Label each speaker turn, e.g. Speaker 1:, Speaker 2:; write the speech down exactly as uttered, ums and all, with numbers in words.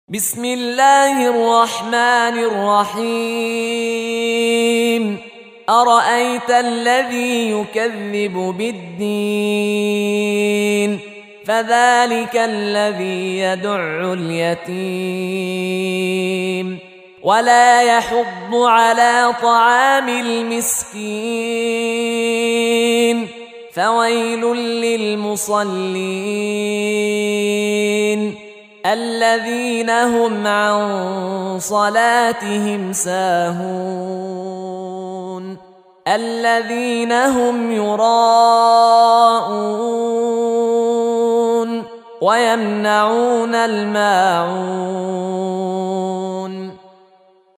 Speaker 1: بسم الله الرحمن الرحيم. أرأيت الذي يكذب بالدين فذلك الذي يدع اليتيم ولا يحض على طعام المسكين فويل للمصلين الذين هم عن صلاتهم ساهون الذين هم يراءون ويمنعون الماعون